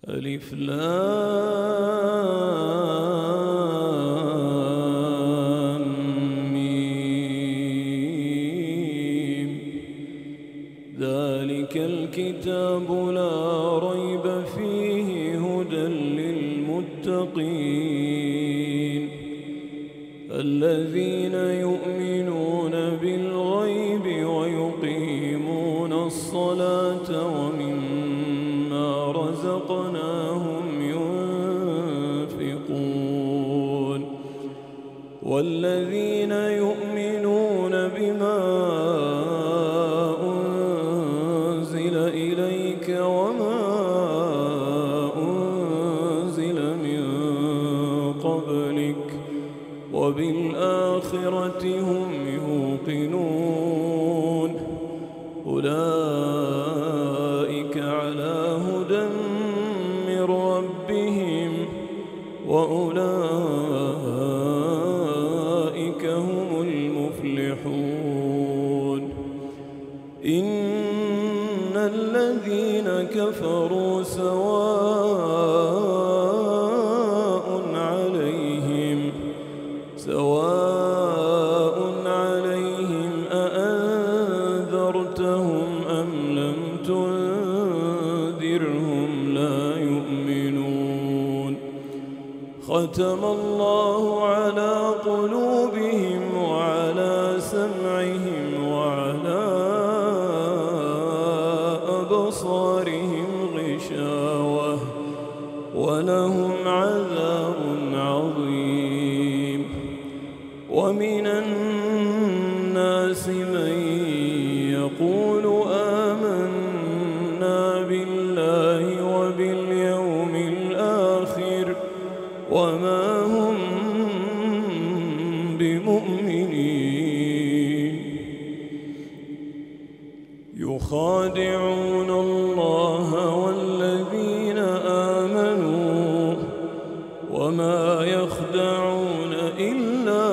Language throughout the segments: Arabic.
ألف لام ميم. ذلك الكتاب لا ريب فيه هدى للمتقين الذين يؤمنون بالغيب ويقيمون الصلاة ومما رزقناهم ينفقون والذين يؤمنون بما أنزل إليك وما أنزل من قبلك وبالآخرة هم يوقنون أولئك على هدى من ربهم وأولئك هم المفلحون إن الذين كفروا سواء عليهم أأنذرتهم أم لم تنذرهم لا يؤمنون ختم الله على قلوبهم وعلى سمعهم وعلى أبصارهم غشاوة ولهم عذاب عظيم ومن الناس من يقول آمنا بالله وباليوم الآخر وما هم بمؤمنين يخادعون الله والذين آمنوا وما يخدعون إلا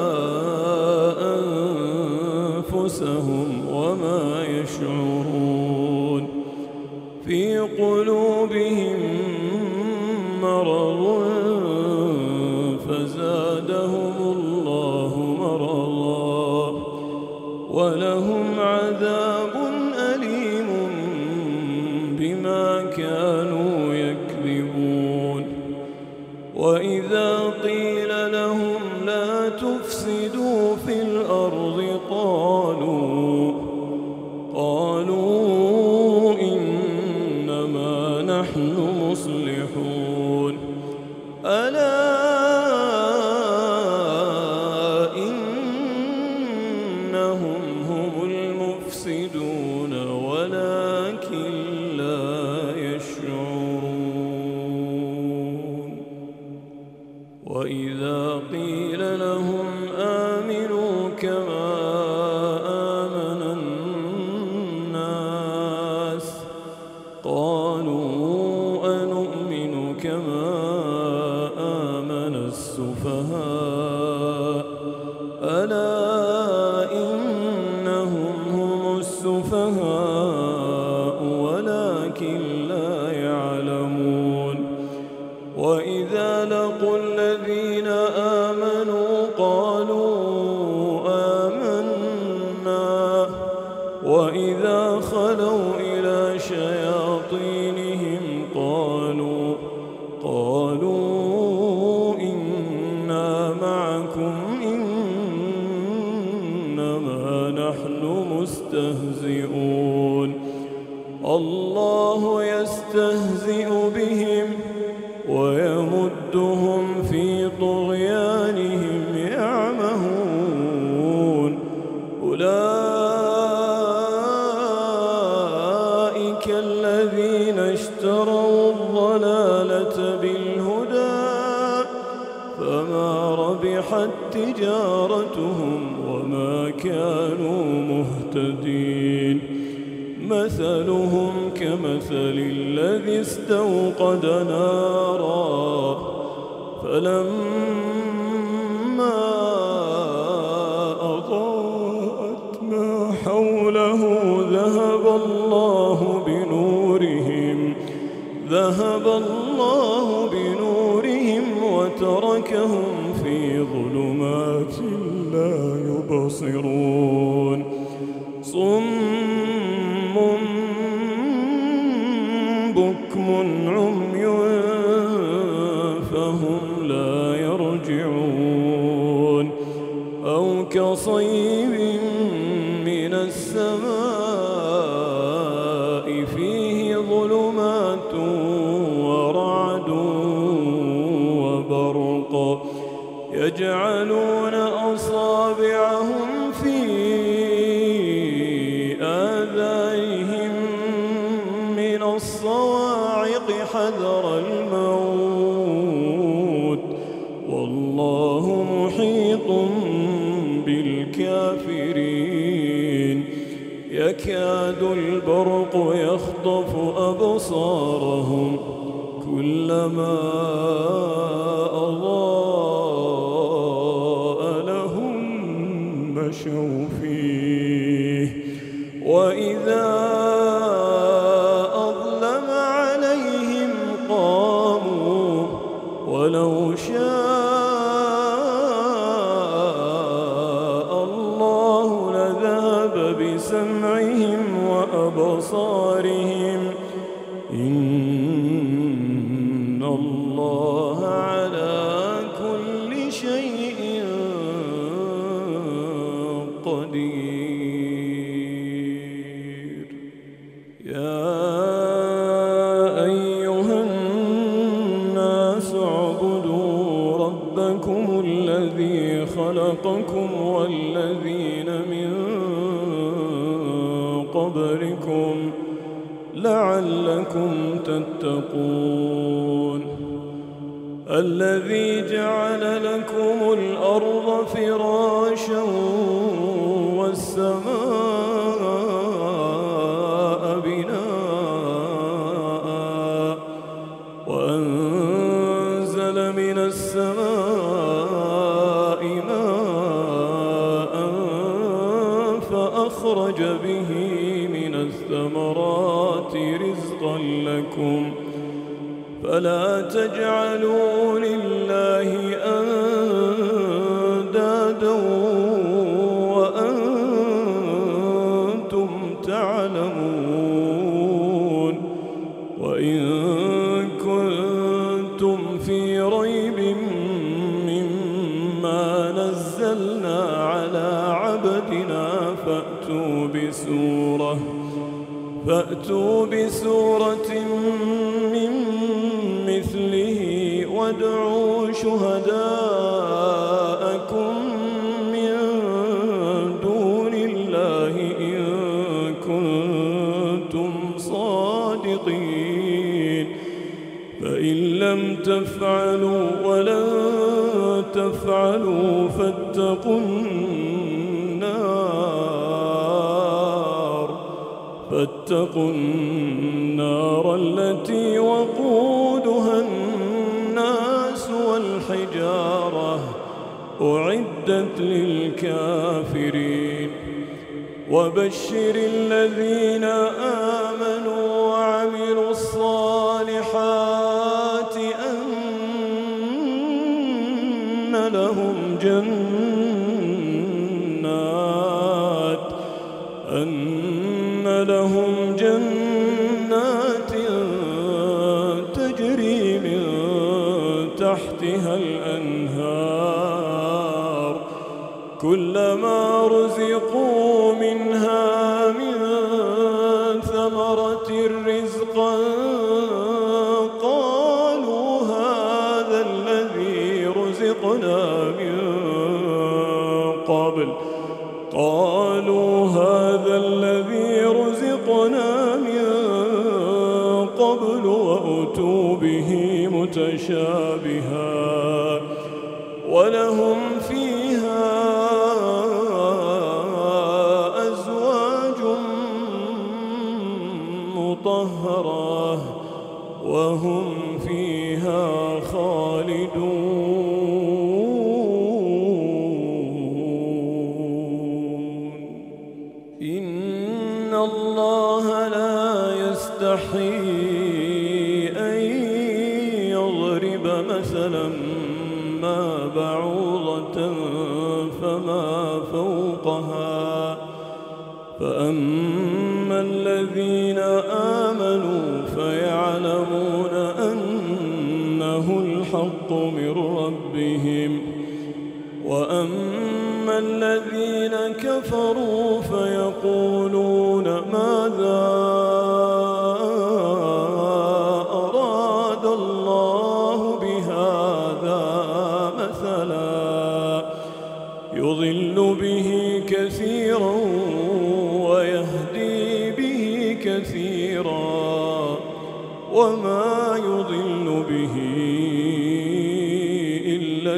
أنفسهم وما يشعرون في قلوبهم مرض فزادهم الله مرضا ولهم عذاب أليم بما كانوا يكذبون وإذا قيل لهم لا تفسدوا في الأرض قالوا إنما نحن مصلحون ألا إنهم هم المفسدون ولكن لا يشعرون وإذا قيل لهم آمنوا كما آمن الناس قالوا أنؤمن كما آمن السفهاء ألا إنهم هم السفهاء ولكن لا يعلمون وإذا لقوا الذين آمنوا قالوا آمنا وإذا خلوا إلى شياطينهم قالوا إنا معكم إنما نحن مستهزئون الله يستهزئ بهم ويمدهم في طغيانهم يعمهون أولئك الذين اشتروا الضلالة بالهدى فما ربحت تجارتهم وما كانوا مهتدين مثلهم كمثل الذي استوقد نارا فلما أضاءت ما حوله ذهب الله ذهب الله بنورهم وتركهم في ظلمات لا يبصرون صم بكم عمي فهم لا يرجعون أو كصيب من السماء فيه ظلمات ورعد وبرق يجعلون أصابعهم في آذانهم من الصواعق حذر الموت والله محيط بالكافرين يكاد البرق يخطف أبصارهم كلما أضاء لهم مشوا فيه وإذا أظلم عليهم قاموا ولو شاء الله لذهب بسمعهم وأبصارهم إن الله على كل شيء قدير يا أيها الناس اعبدوا ربكم الذي خلقكم والذين من قبلكم لعلكم تتقون الذي جعل لكم الأرض فراشا والسماء بناء وأنزل من السماء ماء فأخرج به من الثمرات رزقا لكم فلا تجعلوا لله أندادا وأنتم تعلمون وإن كنتم في ريب مما نزلنا على عبدنا فأتوا بسورة من مثله وادعوا شهداءكم من دون الله إن كنتم صادقين فإن لم تفعلوا ولن تفعلوا فاتقوا النار التي وقودها الناس والحجارة أعدت للكافرين وبشر الذين آمنوا وعملوا الصالحات أن لهم جنات تجري من تحتها الأنهار كلما رزقوا منها من ثمرة رزقا قالوا هذا الذي رزقنا من قبل وأتوا به متشابها ولهم فيها أزواج مطهرة وهم فيها خالدون إن الله لا يستحيي مثلا ما بعوضة فما فوقها فأما الذين آمنوا فيعلمون أنه الحق من ربهم وأما الذين كفروا فيقولون ماذا أراد الله بهذا مثلا يضل به كثيرا ويهدي به كثيرا وما يضل به إلا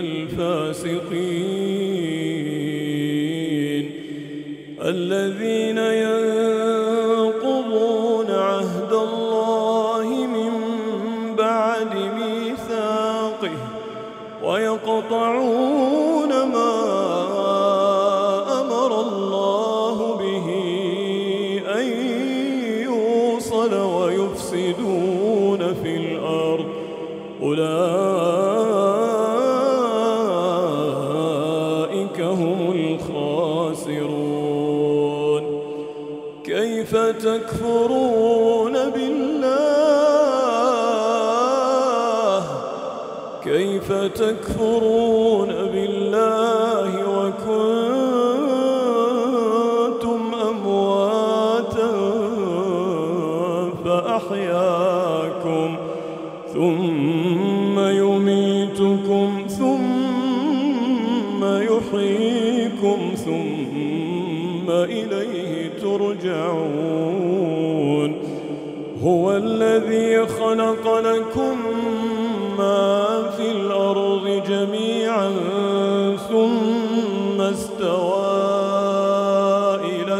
الفاسقين الذين ينقضون عهد الله من بعد ميثاقه ويقطعون ما أمر الله به أن يوصل ويفسدون في الأرض أولئك هم الخاسرون كيف تكفرون بالله وكنتم أمواتا فأحياكم ثم يميتكم ثم يحييكم ثم إليه ترجعون هو الذي خلق لكم ما في الأرض جميعا ثم استوى إلى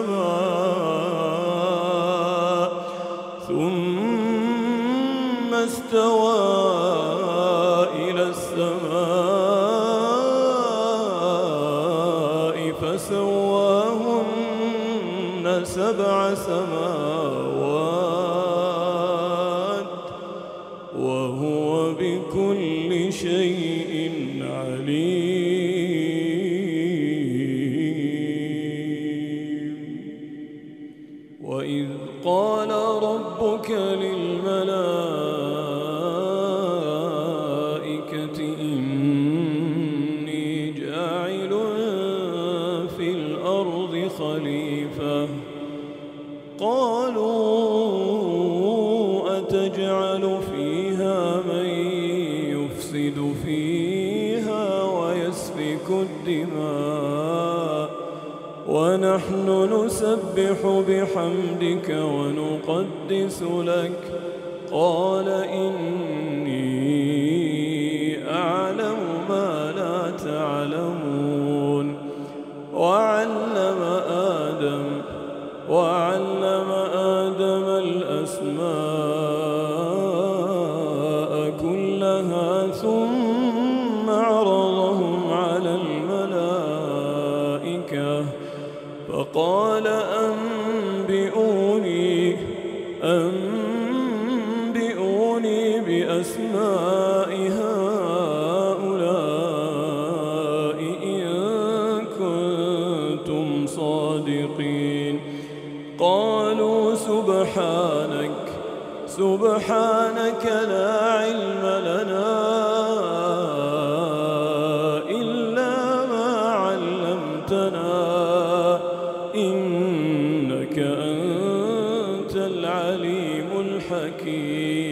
السماء فسواهن 7 سماوات وهو بكل شيء عليم وإذ قال ربك للملائكة إني جاعل في الأرض خليفة قالوا أتجعل فيها من يفسد فيها ويسفك الدماء ونحن نسبح بحمدك ونقدس لك قال إني أعلم ما لا تعلمون وعلم آدم الأسماء كلها ثم عرضهم على الملائكة فقال أنبئوني بأسماء هؤلاء إن كنتم صادقين قالوا سبحانك لا علم لنا إلا ما علمتنا إنك أنت العليم الحكيم